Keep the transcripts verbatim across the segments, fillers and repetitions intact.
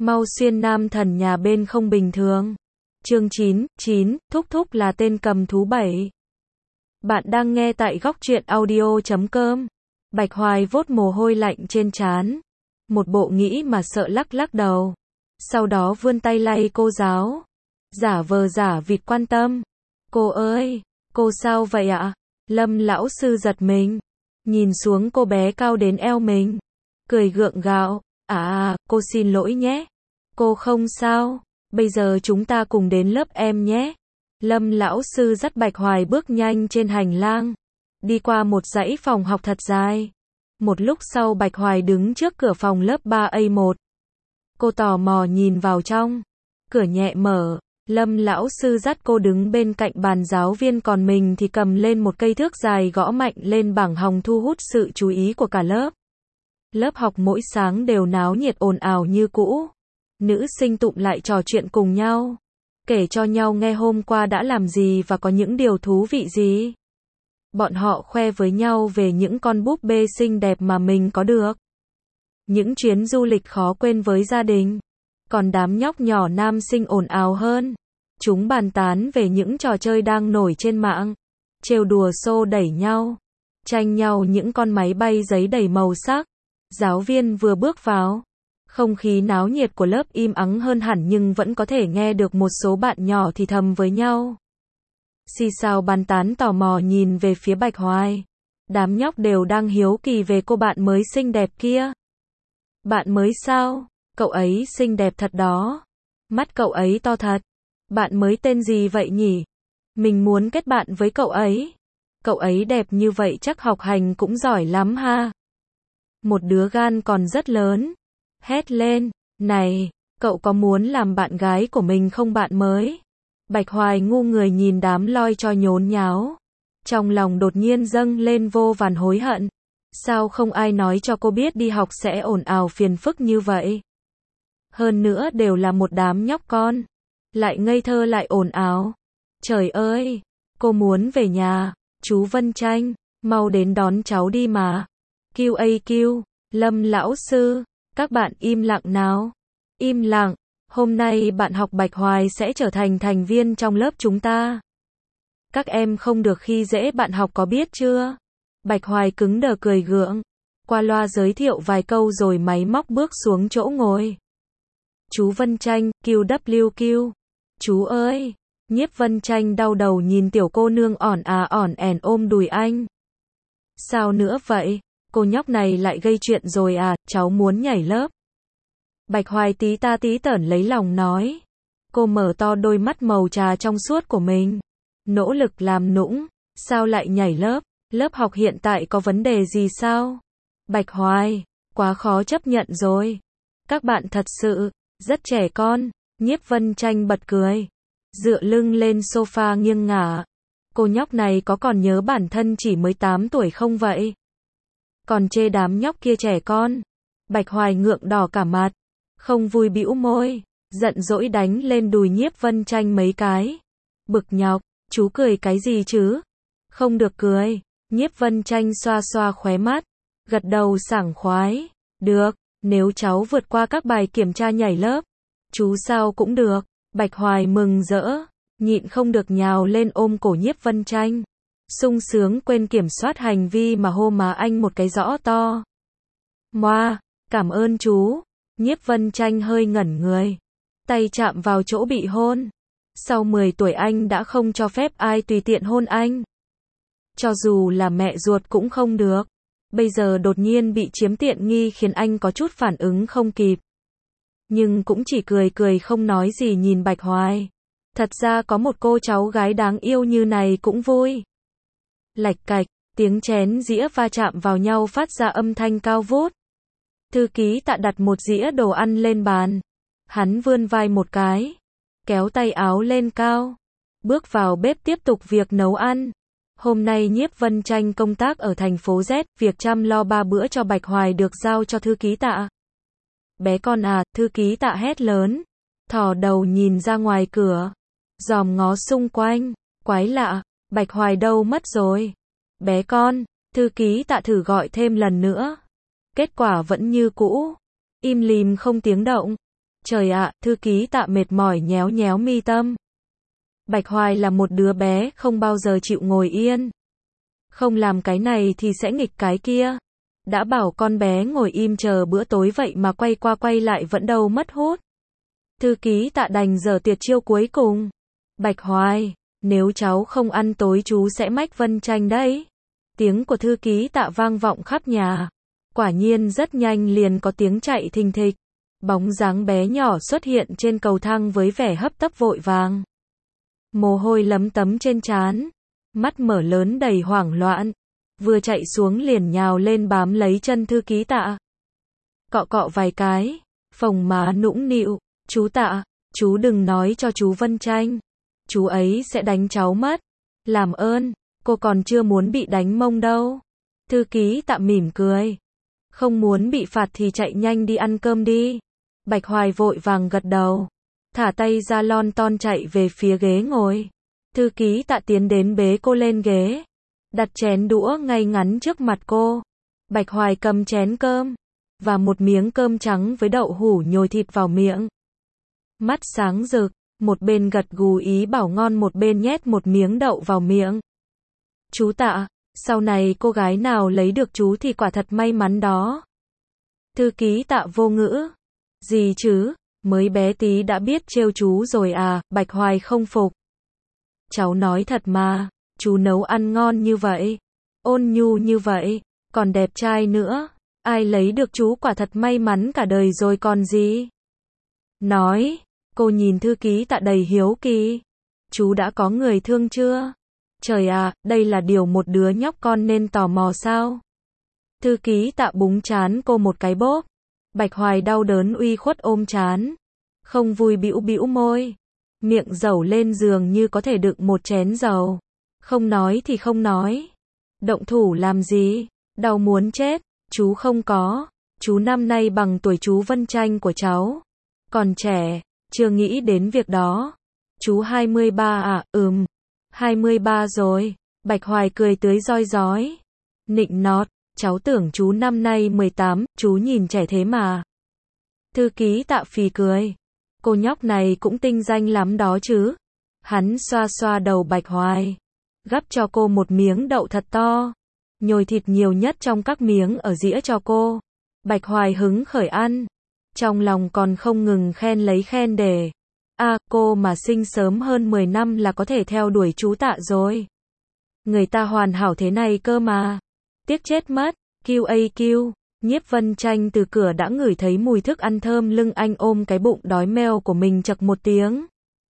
Mau xuyên nam thần nhà bên không bình thường. Chương chín, chín, Thúc Thúc là tên cầm thú bảy. Bạn đang nghe tại góc truyện audio chấm com. Bạch Hoài vốt mồ hôi lạnh trên trán. Một bộ nghĩ mà sợ lắc lắc đầu. Sau đó vươn tay lay cô giáo. Giả vờ giả vịt quan tâm. Cô ơi, cô sao vậy ạ? Lâm lão sư giật mình. Nhìn xuống cô bé cao đến eo mình. Cười gượng gạo. À, cô xin lỗi nhé. Cô không sao. Bây giờ chúng ta cùng đến lớp em nhé. Lâm lão sư dắt Bạch Hoài bước nhanh trên hành lang. Đi qua một dãy phòng học thật dài. Một lúc sau Bạch Hoài đứng trước cửa phòng lớp ba A một. Cô tò mò nhìn vào trong. Cửa nhẹ mở. Lâm lão sư dắt cô đứng bên cạnh bàn giáo viên, còn mình thì cầm lên một cây thước dài gõ mạnh lên bảng hòng thu hút sự chú ý của cả lớp. Lớp học mỗi sáng đều náo nhiệt ồn ào như cũ. Nữ sinh tụm lại trò chuyện cùng nhau, kể cho nhau nghe hôm qua đã làm gì và có những điều thú vị gì. Bọn họ khoe với nhau về những con búp bê xinh đẹp mà mình có được, những chuyến du lịch khó quên với gia đình. Còn đám nhóc nhỏ nam sinh ồn ào hơn. Chúng bàn tán về những trò chơi đang nổi trên mạng, trêu đùa xô đẩy nhau, tranh nhau những con máy bay giấy đầy màu sắc. Giáo viên vừa bước vào, không khí náo nhiệt của lớp im ắng hơn hẳn, nhưng vẫn có thể nghe được một số bạn nhỏ thì thầm với nhau. Xì xào bàn tán tò mò nhìn về phía Bạch Hoài. Đám nhóc đều đang hiếu kỳ về cô bạn mới xinh đẹp kia. Bạn mới sao? Cậu ấy xinh đẹp thật đó. Mắt cậu ấy to thật. Bạn mới tên gì vậy nhỉ? Mình muốn kết bạn với cậu ấy. Cậu ấy đẹp như vậy chắc học hành cũng giỏi lắm ha. Một đứa gan còn rất lớn. Hét lên, này, cậu có muốn làm bạn gái của mình không bạn mới? Bạch Hoài ngu người nhìn đám loi cho nhốn nháo. Trong lòng đột nhiên dâng lên vô vàn hối hận. Sao không ai nói cho cô biết đi học sẽ ồn ào phiền phức như vậy? Hơn nữa đều là một đám nhóc con. Lại ngây thơ lại ồn ào. Trời ơi, cô muốn về nhà. Chú Vân Tranh, mau đến đón cháu đi mà. Kiu a kiu, Lâm lão sư. Các bạn im lặng nào. Im lặng. Hôm nay bạn học Bạch Hoài sẽ trở thành thành viên trong lớp chúng ta. Các em không được khi dễ bạn học có biết chưa? Bạch Hoài cứng đờ cười gượng. Qua loa giới thiệu vài câu rồi máy móc bước xuống chỗ ngồi. Chú Vân Tranh, kiu vê kép kiu. Chú ơi. Nhiếp Vân Tranh đau đầu nhìn tiểu cô nương ỏn à ỏn ẻn ôm đùi anh. Sao nữa vậy? Cô nhóc này lại gây chuyện rồi à, cháu muốn nhảy lớp. Bạch Hoài tí ta tí tởn lấy lòng nói. Cô mở to đôi mắt màu trà trong suốt của mình. Nỗ lực làm nũng. Sao lại nhảy lớp? Lớp học hiện tại có vấn đề gì sao? Bạch Hoài, quá khó chấp nhận rồi. Các bạn thật sự rất trẻ con. Nhiếp Vân Tranh bật cười. Dựa lưng lên sofa nghiêng ngả. Cô nhóc này có còn nhớ bản thân chỉ mới tám tuổi không vậy? Còn chê đám nhóc kia trẻ con. Bạch Hoài ngượng đỏ cả mặt. Không vui bĩu môi. Giận dỗi đánh lên đùi Nhiếp Vân Tranh mấy cái. Bực nhọc, chú cười cái gì chứ? Không được cười. Nhiếp Vân Tranh xoa xoa khóe mắt. Gật đầu sảng khoái. Được, nếu cháu vượt qua các bài kiểm tra nhảy lớp, chú sao cũng được. Bạch Hoài mừng rỡ. Nhịn không được nhào lên ôm cổ Nhiếp Vân Tranh. Sung sướng quên kiểm soát hành vi mà hôn má anh một cái rõ to. Moa, cảm ơn chú. Nhiếp Vân Tranh hơi ngẩn người. Tay chạm vào chỗ bị hôn. Sau mười tuổi anh đã không cho phép ai tùy tiện hôn anh. Cho dù là mẹ ruột cũng không được. Bây giờ đột nhiên bị chiếm tiện nghi khiến anh có chút phản ứng không kịp. Nhưng cũng chỉ cười cười không nói gì nhìn Bạch Hoài. Thật ra có một cô cháu gái đáng yêu như này cũng vui. Lạch cạch, tiếng chén dĩa va chạm vào nhau phát ra âm thanh cao vút. Thư ký Tạ đặt một dĩa đồ ăn lên bàn. Hắn vươn vai một cái, kéo tay áo lên cao, bước vào bếp tiếp tục việc nấu ăn. Hôm nay Nhiếp Vân Tranh công tác ở thành phố Z, việc chăm lo ba bữa cho Bạch Hoài được giao cho thư ký Tạ. Bé con à, thư ký Tạ hét lớn, thò đầu nhìn ra ngoài cửa, dòm ngó xung quanh, quái lạ, Bạch Hoài đâu mất rồi? Bé con, thư ký Tạ thử gọi thêm lần nữa. Kết quả vẫn như cũ, im lìm không tiếng động. Trời ạ, thư ký Tạ mệt mỏi nhéo nhéo mi tâm. Bạch Hoài là một đứa bé không bao giờ chịu ngồi yên. Không làm cái này thì sẽ nghịch cái kia. Đã bảo con bé ngồi im chờ bữa tối vậy mà quay qua quay lại vẫn đâu mất hút. Thư ký Tạ đành giở tuyệt chiêu cuối cùng. Bạch Hoài, nếu cháu không ăn tối chú sẽ mách Vân Tranh đấy. Tiếng của thư ký Tạ vang vọng khắp nhà. Quả nhiên rất nhanh liền có tiếng chạy thình thịch. Bóng dáng bé nhỏ xuất hiện trên cầu thang với vẻ hấp tấp vội vàng. Mồ hôi lấm tấm trên trán. Mắt mở lớn đầy hoảng loạn. Vừa chạy xuống liền nhào lên bám lấy chân thư ký Tạ. Cọ cọ vài cái. Phồng má nũng nịu. Chú Tạ, chú đừng nói cho chú Vân Tranh. Chú ấy sẽ đánh cháu mất. Làm ơn, cô còn chưa muốn bị đánh mông đâu. Thư ký Tạ mỉm cười. Không muốn bị phạt thì chạy nhanh đi ăn cơm đi. Bạch Hoài vội vàng gật đầu. Thả tay ra lon ton chạy về phía ghế ngồi. Thư ký Tạ tiến đến bế cô lên ghế. Đặt chén đũa ngay ngắn trước mặt cô. Bạch Hoài cầm chén cơm. Và một miếng cơm trắng với đậu hũ nhồi thịt vào miệng. Mắt sáng rực. Một bên gật gù ý bảo ngon một bên nhét một miếng đậu vào miệng. Chú Tạ, sau này cô gái nào lấy được chú thì quả thật may mắn đó. Thư ký Tạ vô ngữ. Gì chứ, mới bé tí đã biết trêu chú rồi à, Bạch Hoài không phục. Cháu nói thật mà, chú nấu ăn ngon như vậy, ôn nhu như vậy, còn đẹp trai nữa, ai lấy được chú quả thật may mắn cả đời rồi còn gì. Nói, cô nhìn thư ký Tạ đầy hiếu kỳ. Chú đã có người thương chưa? Trời à, đây là điều một đứa nhóc con nên tò mò sao? Thư ký Tạ búng trán cô một cái bóp. Bạch Hoài đau đớn uy khuất ôm trán. Không vui bĩu bĩu môi. Miệng dẩu lên giường như có thể đựng một chén dầu. Không nói thì không nói. Động thủ làm gì? Đau muốn chết. Chú không có. Chú năm nay bằng tuổi chú Vân Tranh của cháu. Còn trẻ, chưa nghĩ đến việc đó. Chú hai mươi ba à, ừm. hai mươi ba rồi. Bạch Hoài cười tươi rói rói. Nịnh nọt. Cháu tưởng chú năm nay mười tám, chú nhìn trẻ thế mà. Thư ký Tạ phì cười. Cô nhóc này cũng tinh danh lắm đó chứ. Hắn xoa xoa đầu Bạch Hoài. Gắp cho cô một miếng đậu thật to. Nhồi thịt nhiều nhất trong các miếng ở dĩa cho cô. Bạch Hoài hứng khởi ăn. Trong lòng còn không ngừng khen lấy khen để. À, cô mà sinh sớm hơn mười năm là có thể theo đuổi chú Tạ rồi. Người ta hoàn hảo thế này cơ mà. Tiếc chết mất. Q A Q. Nhiếp Vân Tranh từ cửa đã ngửi thấy mùi thức ăn thơm lưng anh ôm cái bụng đói meo của mình chậc một tiếng.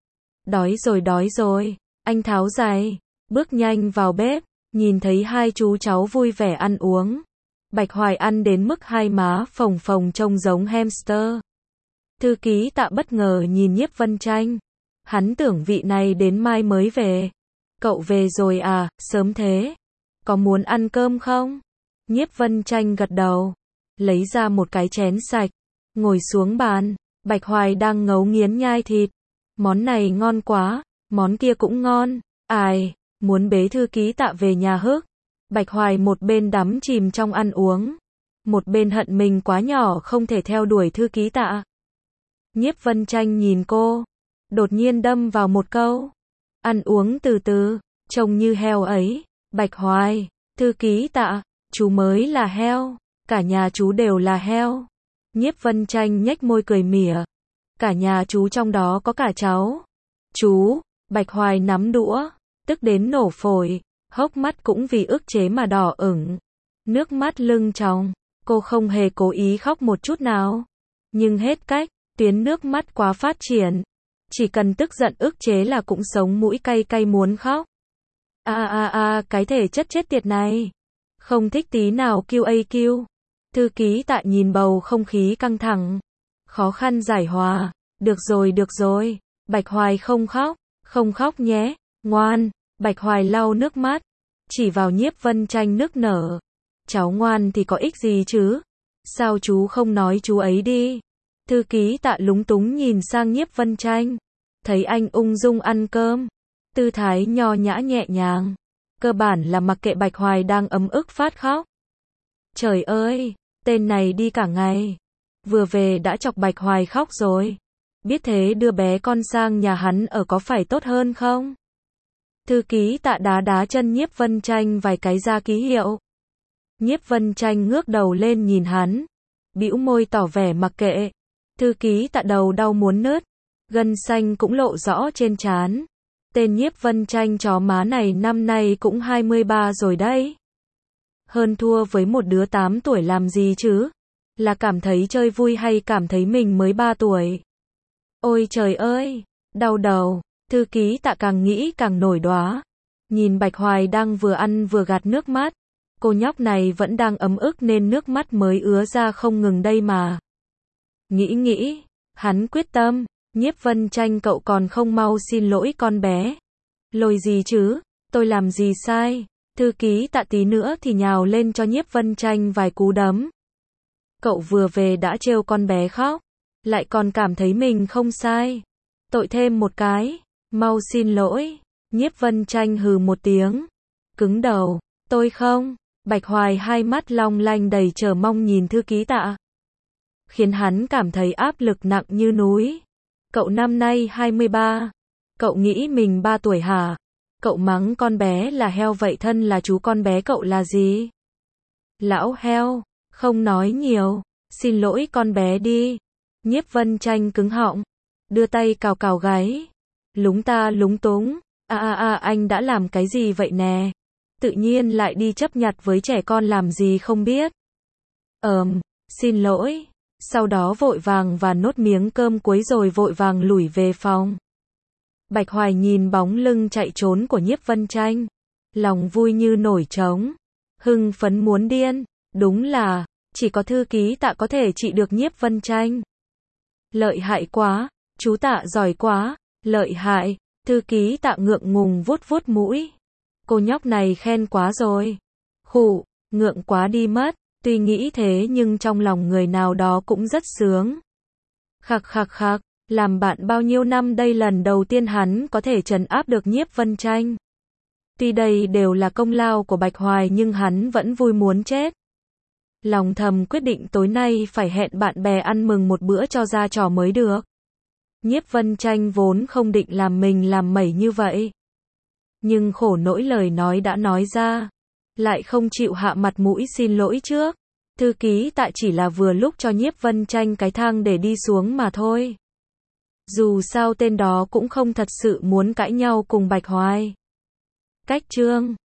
Đói rồi đói rồi. Anh tháo giày. Bước nhanh vào bếp. Nhìn thấy hai chú cháu vui vẻ ăn uống. Bạch Hoài ăn đến mức hai má phồng phồng trông giống hamster. Thư ký Tạ bất ngờ nhìn Nhiếp Vân Tranh. Hắn tưởng vị này đến mai mới về. Cậu về rồi à, sớm thế. Có muốn ăn cơm không? Nhiếp Vân Tranh gật đầu. Lấy ra một cái chén sạch. Ngồi xuống bàn. Bạch Hoài đang ngấu nghiến nhai thịt. Món này ngon quá. Món kia cũng ngon. Ai, muốn bế thư ký Tạ về nhà hức. Bạch Hoài một bên đắm chìm trong ăn uống. Một bên hận mình quá nhỏ không thể theo đuổi thư ký Tạ. Nhiếp Vân Tranh nhìn cô. Đột nhiên đâm vào một câu. Ăn uống từ từ. Trông như heo ấy. Bạch Hoài. Thư ký Tạ. Chú mới là heo. Cả nhà chú đều là heo. Nhiếp Vân Tranh nhếch môi cười mỉa. Cả nhà chú trong đó có cả cháu. Chú. Bạch Hoài nắm đũa. Tức đến nổ phổi. Hốc mắt cũng vì ức chế mà đỏ ửng. Nước mắt lưng tròng. Cô không hề cố ý khóc một chút nào. Nhưng hết cách. Tuyến nước mắt quá phát triển. Chỉ cần tức giận ức chế là cũng sống mũi cay cay muốn khóc. A a a, cái thể chất chết tiệt này. Không thích tí nào Q A Q. Thư ký Tạ nhìn bầu không khí căng thẳng. Khó khăn giải hòa. Được rồi được rồi. Bạch Hoài không khóc. Không khóc nhé. Ngoan. Bạch Hoài lau nước mắt. Chỉ vào Nhiếp Vân Tranh nức nở. Cháu ngoan thì có ích gì chứ? Sao chú không nói chú ấy đi? Thư ký Tạ lúng túng nhìn sang Nhiếp Vân Tranh. Thấy anh ung dung ăn cơm. Tư thái nho nhã nhẹ nhàng. Cơ bản là mặc kệ Bạch Hoài đang ấm ức phát khóc. Trời ơi, tên này đi cả ngày. vừa về đã chọc Bạch Hoài khóc rồi. Biết thế đưa bé con sang nhà hắn ở có phải tốt hơn không? Thư ký Tạ đá đá chân Nhiếp Vân Tranh vài cái ra ký hiệu. Nhiếp Vân Tranh ngước đầu lên nhìn hắn, bĩu môi tỏ vẻ mặc kệ. Thư ký Tạ đầu đau muốn nứt, gân xanh cũng lộ rõ trên trán. Tên Nhiếp Vân Tranh chó má này năm nay cũng hai mươi ba rồi đấy. Hơn thua với một đứa tám tuổi làm gì chứ? Là cảm thấy chơi vui hay cảm thấy mình mới ba tuổi? Ôi trời ơi, đau đầu. Thư ký Tạ càng nghĩ càng nổi đoá. Nhìn Bạch Hoài đang vừa ăn vừa gạt nước mắt. Cô nhóc này vẫn đang ấm ức nên nước mắt mới ứa ra không ngừng đây mà. Nghĩ nghĩ, hắn quyết tâm, Nhiếp Vân Tranh cậu còn không mau xin lỗi con bé. Lỗi gì chứ, tôi làm gì sai? Thư ký Tạ tí nữa thì nhào lên cho Nhiếp Vân Tranh vài cú đấm. Cậu vừa về đã trêu con bé khóc, lại còn cảm thấy mình không sai. Tội thêm một cái, mau xin lỗi. Nhiếp Vân Tranh hừ một tiếng, cứng đầu, tôi không. Bạch Hoài hai mắt long lanh đầy chờ mong nhìn thư ký Tạ, khiến hắn cảm thấy áp lực nặng như núi. Cậu năm nay hai mươi ba, cậu nghĩ mình ba tuổi hả? Cậu mắng con bé là heo vậy thân là chú con bé cậu là gì? Lão heo, không nói nhiều, xin lỗi con bé đi. Nhiếp Vân Tranh cứng họng, đưa tay cào cào gáy, lúng ta lúng túng, a a a anh đã làm cái gì vậy nè? Tự nhiên lại đi chấp nhặt với trẻ con làm gì không biết. Ờm, xin lỗi. Sau đó vội vàng và nốt miếng cơm cuối rồi vội vàng lủi về phòng. Bạch Hoài nhìn bóng lưng chạy trốn của Nhiếp Vân Tranh, lòng vui như nổi trống, hưng phấn muốn điên, đúng là, chỉ có thư ký Tạ có thể trị được Nhiếp Vân Tranh. Lợi hại quá, chú Tạ giỏi quá, lợi hại, thư ký Tạ ngượng ngùng vuốt vuốt mũi. Cô nhóc này khen quá rồi. Khụ, ngượng quá đi mất, tuy nghĩ thế nhưng trong lòng người nào đó cũng rất sướng. Khặc khặc khặc, làm bạn bao nhiêu năm đây lần đầu tiên hắn có thể trấn áp được Nhiếp Vân Tranh. Tuy đây đều là công lao của Bạch Hoài nhưng hắn vẫn vui muốn chết. Lòng thầm quyết định tối nay phải hẹn bạn bè ăn mừng một bữa cho ra trò mới được. Nhiếp Vân Tranh vốn không định làm mình làm mẩy như vậy. Nhưng khổ nỗi lời nói đã nói ra, lại không chịu hạ mặt mũi xin lỗi trước. Thư ký Tạ chỉ là vừa lúc cho Nhiếp Vân Tranh cái thang để đi xuống mà thôi. Dù sao tên đó cũng không thật sự muốn cãi nhau cùng Bạch Hoài. Cách chương